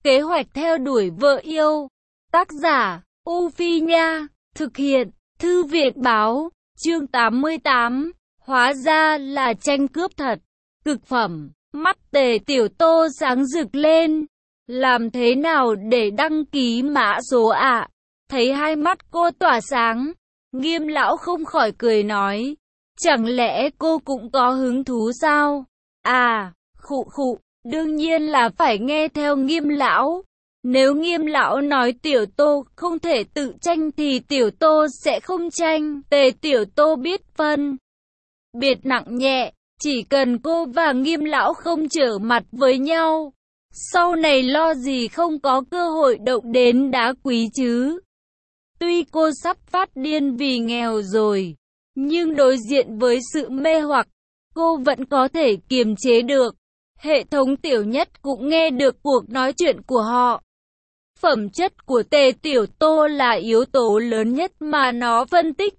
Kế hoạch theo đuổi vợ yêu. Tác giả, U Phi Nha. Thực hiện, Thư viện Báo. Chương 88. Hóa ra là tranh cướp thật. Cực phẩm. Mắt Tề Tiểu Tô sáng rực lên. Làm thế nào để đăng ký mã số ạ? Thấy hai mắt cô tỏa sáng, Nghiêm lão không khỏi cười nói. Chẳng lẽ cô cũng có hứng thú sao? À, khụ, đương nhiên là phải nghe theo Nghiêm lão. Nếu Nghiêm lão nói Tiểu Tô không thể tự tranh thì Tiểu Tô sẽ không tranh. Tề Tiểu Tô biết phân biệt nặng nhẹ, chỉ cần cô và Nghiêm lão không trở mặt với nhau, sau này lo gì không có cơ hội động đến đá quý chứ. Tuy cô sắp phát điên vì nghèo rồi, nhưng đối diện với sự mê hoặc, cô vẫn có thể kiềm chế được. Hệ thống Tiểu Nhất cũng nghe được cuộc nói chuyện của họ. Phẩm chất của Tề Tiểu Tô là yếu tố lớn nhất mà nó phân tích.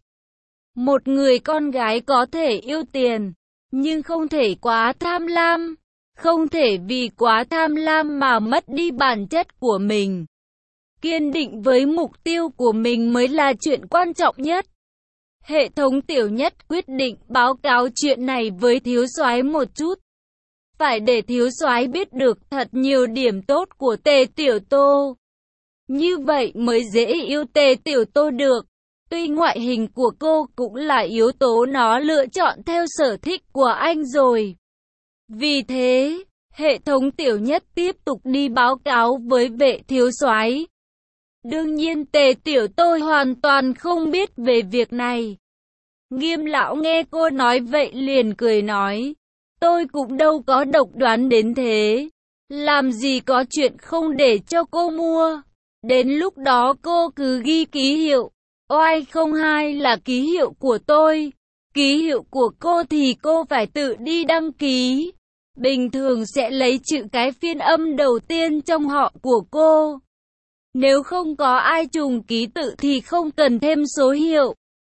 Một người con gái có thể yêu tiền, nhưng không thể quá tham lam. Không thể vì quá tham lam mà mất đi bản chất của mình. Kiên định với mục tiêu của mình mới là chuyện quan trọng nhất. Hệ thống Tiểu Nhất quyết định báo cáo chuyện này với thiếu soái một chút. Phải để thiếu soái biết được thật nhiều điểm tốt của Tề Tiểu Tô. Như vậy mới dễ yêu Tề Tiểu Tô được. Tuy ngoại hình của cô cũng là yếu tố nó lựa chọn theo sở thích của anh rồi. Vì thế, hệ thống Tiểu Nhất tiếp tục đi báo cáo với vệ thiếu soái. Đương nhiên Tề Tiểu Tô hoàn toàn không biết về việc này. Nghiêm lão nghe cô nói vậy liền cười nói. Tôi cũng đâu có độc đoán đến thế. Làm gì có chuyện không để cho cô mua. Đến lúc đó cô cứ ghi ký hiệu. OI02 là ký hiệu của tôi. Ký hiệu của cô thì cô phải tự đi đăng ký. Bình thường sẽ lấy chữ cái phiên âm đầu tiên trong họ của cô. Nếu không có ai trùng ký tự thì không cần thêm số hiệu.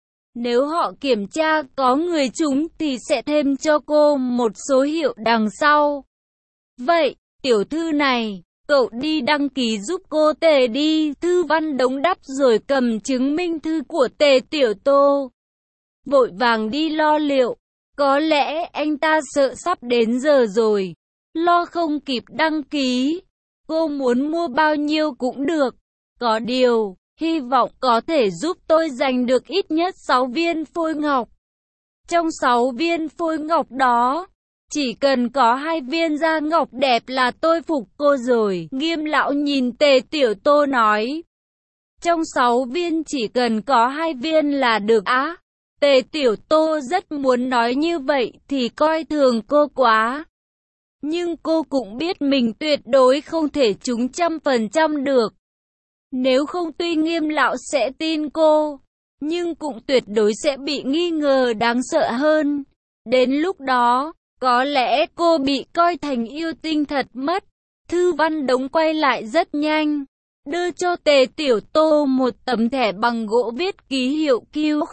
Nếu họ kiểm tra có người trúng thì sẽ thêm cho cô một số hiệu đằng sau. Vậy, tiểu thư này, cậu đi đăng ký giúp cô Tề đi. Thư Văn đống đắp rồi cầm chứng minh thư của Tề Tiểu Tô. Vội vàng đi lo liệu. Có lẽ anh ta sợ sắp đến giờ rồi. Lo không kịp đăng ký. Cô muốn mua bao nhiêu cũng được. Có điều, hy vọng có thể giúp tôi giành được ít nhất 6 viên phôi ngọc. Trong 6 viên phôi ngọc đó, chỉ cần có 2 viên da ngọc đẹp là tôi phục cô rồi. Nghiêm lão nhìn Tề Tiểu Tô nói. Trong 6 viên chỉ cần có 2 viên là được á. Tề Tiểu Tô rất muốn nói như vậy thì coi thường cô quá. Nhưng cô cũng biết mình tuyệt đối không thể trúng 100% được. Nếu không tuy Nghiêm lão sẽ tin cô, nhưng cũng tuyệt đối sẽ bị nghi ngờ đáng sợ hơn. Đến lúc đó, có lẽ cô bị coi thành yêu tinh thật mất. Thư Văn đống quay lại rất nhanh, đưa cho Tề Tiểu Tô một tấm thẻ bằng gỗ viết ký hiệu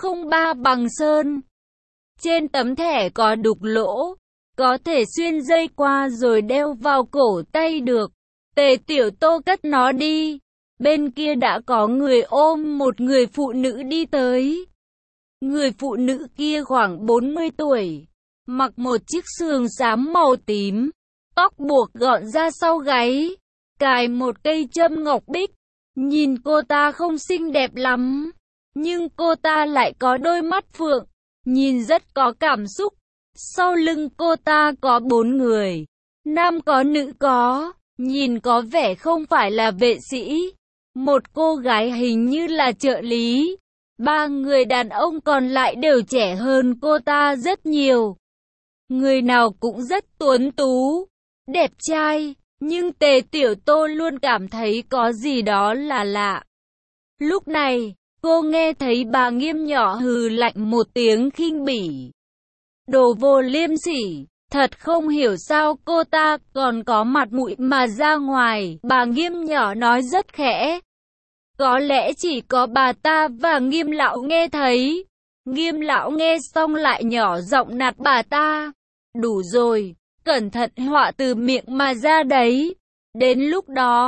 Q03 bằng sơn. Trên tấm thẻ có đục lỗ, có thể xuyên dây qua rồi đeo vào cổ tay được. Tề Tiểu Tô cất nó đi. Bên kia đã có người ôm một người phụ nữ đi tới. Người phụ nữ kia khoảng 40 tuổi, mặc một chiếc sườn xám màu tím, tóc buộc gọn ra sau gáy, cài một cây châm ngọc bích. Nhìn cô ta không xinh đẹp lắm, nhưng cô ta lại có đôi mắt phượng, nhìn rất có cảm xúc. Sau lưng cô ta có 4 người, nam có nữ có, nhìn có vẻ không phải là vệ sĩ. Một cô gái hình như là trợ lý. 3 người đàn ông còn lại đều trẻ hơn cô ta rất nhiều. Người nào cũng rất tuấn tú, đẹp trai, nhưng Tề Tiểu Tô luôn cảm thấy có gì đó là lạ. Lúc này, cô nghe thấy bà Nghiêm nhỏ hừ lạnh một tiếng khinh bỉ. Đồ vô liêm sỉ, thật không hiểu sao cô ta còn có mặt mũi mà ra ngoài. Bà Nghiêm nhỏ nói rất khẽ. Có lẽ chỉ có bà ta và Nghiêm lão nghe thấy. Nghiêm lão nghe xong lại nhỏ giọng nạt bà ta. Đủ rồi, cẩn thận họa từ miệng mà ra đấy. Đến lúc đó,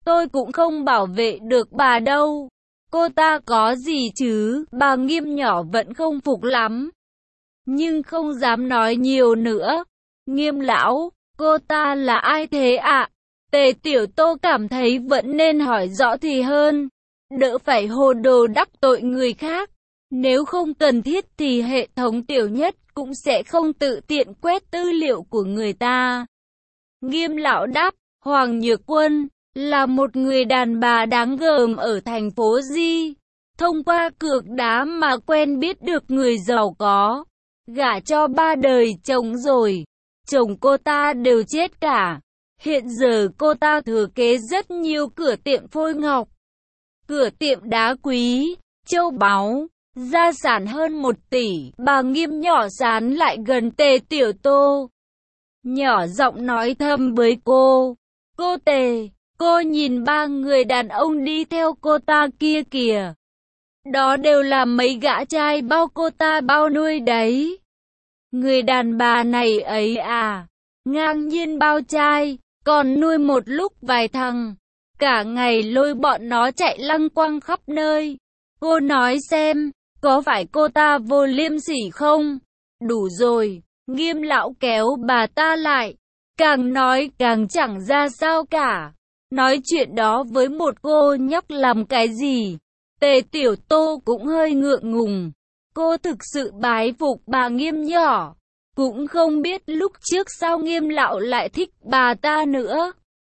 tôi cũng không bảo vệ được bà đâu. Cô ta có gì chứ? Bà Nghiêm nhỏ vẫn không phục lắm, nhưng không dám nói nhiều nữa. Nghiêm lão, cô ta là ai thế ạ? Tề Tiểu Tô cảm thấy vẫn nên hỏi rõ thì hơn, đỡ phải hồ đồ đắc tội người khác. Nếu không cần thiết thì hệ thống Tiểu Nhất cũng sẽ không tự tiện quét tư liệu của người ta. Nghiêm lão đáp, Hoàng Nhược Quân là một người đàn bà đáng gờm ở thành phố Di. Thông qua cược đá mà quen biết được người giàu có, gả cho 3 đời chồng rồi. Chồng cô ta đều chết cả. Hiện giờ cô ta thừa kế rất nhiều cửa tiệm phôi ngọc, cửa tiệm đá quý, châu báu, gia sản hơn 1 tỷ. Bà Nghiêm nhỏ dán lại gần Tề Tiểu Tô, nhỏ giọng nói thầm với cô. Cô Tề, cô nhìn 3 người đàn ông đi theo cô ta kia kìa. Đó đều là mấy gã trai bao cô ta bao nuôi đấy. Người đàn bà này ấy à, ngang nhiên bao trai, còn nuôi một lúc vài thằng. Cả ngày lôi bọn nó chạy lăng quăng khắp nơi. Cô nói xem, có phải cô ta vô liêm sỉ không? Đủ rồi, Nghiêm lão kéo bà ta lại. Càng nói càng chẳng ra sao cả. Nói chuyện đó với một cô nhóc làm cái gì? Tề Tiểu Tô cũng hơi ngượng ngùng. Cô thực sự bái phục bà Nghiêm nhỏ. Cũng không biết lúc trước sao Nghiêm lão lại thích bà ta nữa.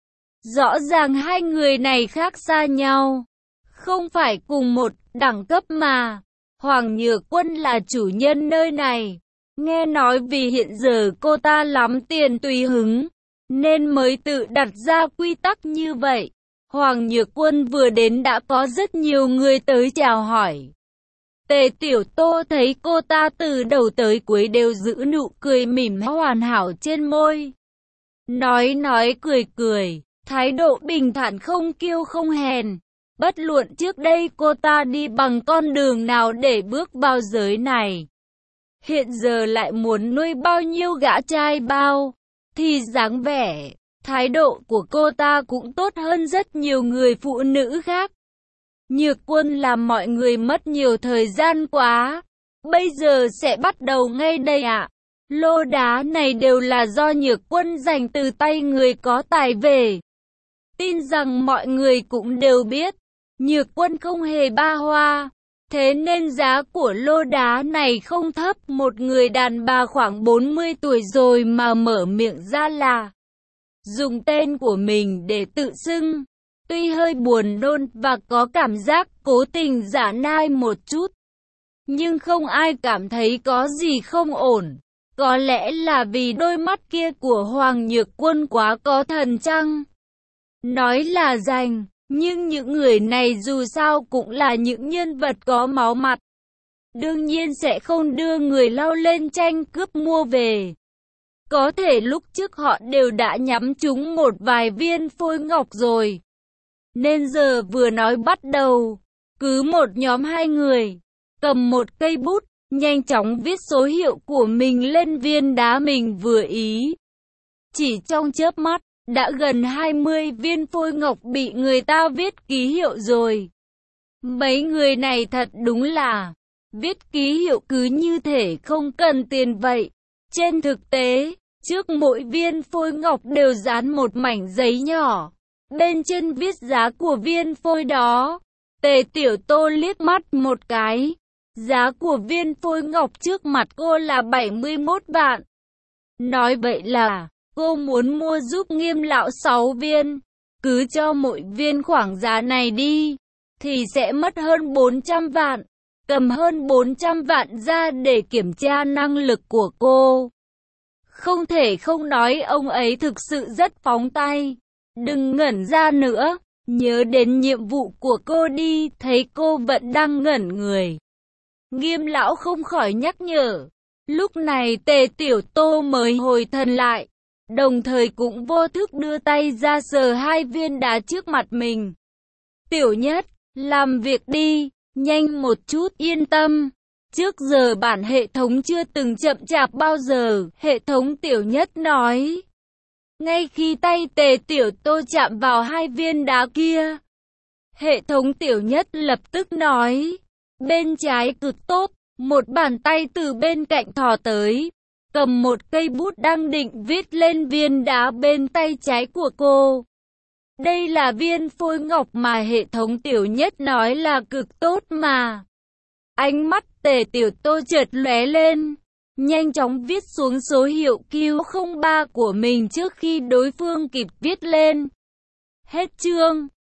Rõ ràng hai người này khác xa nhau, không phải cùng một đẳng cấp mà. Hoàng Nhược Quân là chủ nhân nơi này. Nghe nói vì hiện giờ cô ta lắm tiền tùy hứng, nên mới tự đặt ra quy tắc như vậy. Hoàng Nhược Quân vừa đến đã có rất nhiều người tới chào hỏi. Tề Tiểu Tô thấy cô ta từ đầu tới cuối đều giữ nụ cười mỉm hoàn hảo trên môi. Nói cười, thái độ bình thản không kiêu không hèn. Bất luận trước đây cô ta đi bằng con đường nào để bước vào giới này, hiện giờ lại muốn nuôi bao nhiêu gã trai bao, thì dáng vẻ, thái độ của cô ta cũng tốt hơn rất nhiều người phụ nữ khác. Nhược Quân làm mọi người mất nhiều thời gian quá. Bây giờ sẽ bắt đầu ngay đây ạ. Lô đá này đều là do Nhược Quân giành từ tay người có tài về. Tin rằng mọi người cũng đều biết, Nhược Quân không hề ba hoa. Thế nên giá của lô đá này không thấp. Một người đàn bà khoảng 40 tuổi rồi mà mở miệng ra là dùng tên của mình để tự xưng. Tuy hơi buồn nôn và có cảm giác cố tình giả nai một chút, nhưng không ai cảm thấy có gì không ổn. Có lẽ là vì đôi mắt kia của Hoàng Nhược Quân quá có thần chăng? Nói là giành, nhưng những người này dù sao cũng là những nhân vật có máu mặt. Đương nhiên sẽ không đưa người lao lên tranh cướp mua về. Có thể lúc trước họ đều đã nhắm trúng một vài viên phôi ngọc rồi, nên giờ vừa nói bắt đầu, cứ một nhóm 2 người, cầm một cây bút, nhanh chóng viết số hiệu của mình lên viên đá mình vừa ý. Chỉ trong chớp mắt, đã gần 20 viên phôi ngọc bị người ta viết ký hiệu rồi. Mấy người này thật đúng là, viết ký hiệu cứ như thể không cần tiền vậy. Trên thực tế, trước mỗi viên phôi ngọc đều dán một mảnh giấy nhỏ. Bên trên viết giá của viên phôi đó. Tề Tiểu Tô liếc mắt một cái. Giá của viên phôi ngọc trước mặt cô là 71 vạn. Nói vậy là, cô muốn mua giúp Nghiêm lão 6 viên. Cứ cho mỗi viên khoảng giá này đi, thì sẽ mất hơn 400 vạn. Cầm hơn 400 vạn ra để kiểm tra năng lực của cô. Không thể không nói ông ấy thực sự rất phóng tay. Đừng ngẩn ra nữa, nhớ đến nhiệm vụ của cô đi. Thấy cô vẫn đang ngẩn người, Nghiêm lão không khỏi nhắc nhở. Lúc này Tề Tiểu Tô mới hồi thần lại, đồng thời cũng vô thức đưa tay ra sờ 2 viên đá trước mặt mình. Tiểu Nhất, làm việc đi, nhanh một chút, yên tâm. Trước giờ bản hệ thống chưa từng chậm chạp bao giờ, hệ thống Tiểu Nhất nói. Ngay khi tay Tề Tiểu Tô chạm vào hai viên đá kia, hệ thống Tiểu Nhất lập tức nói, bên trái cực tốt, một bàn tay từ bên cạnh thò tới, cầm một cây bút đang định viết lên viên đá bên tay trái của cô. Đây là viên phôi ngọc mà hệ thống Tiểu Nhất nói là cực tốt mà. Ánh mắt Tề Tiểu Tô chợt lóe lên, nhanh chóng viết xuống số hiệu Q03 của mình trước khi đối phương kịp viết lên. Hết chương.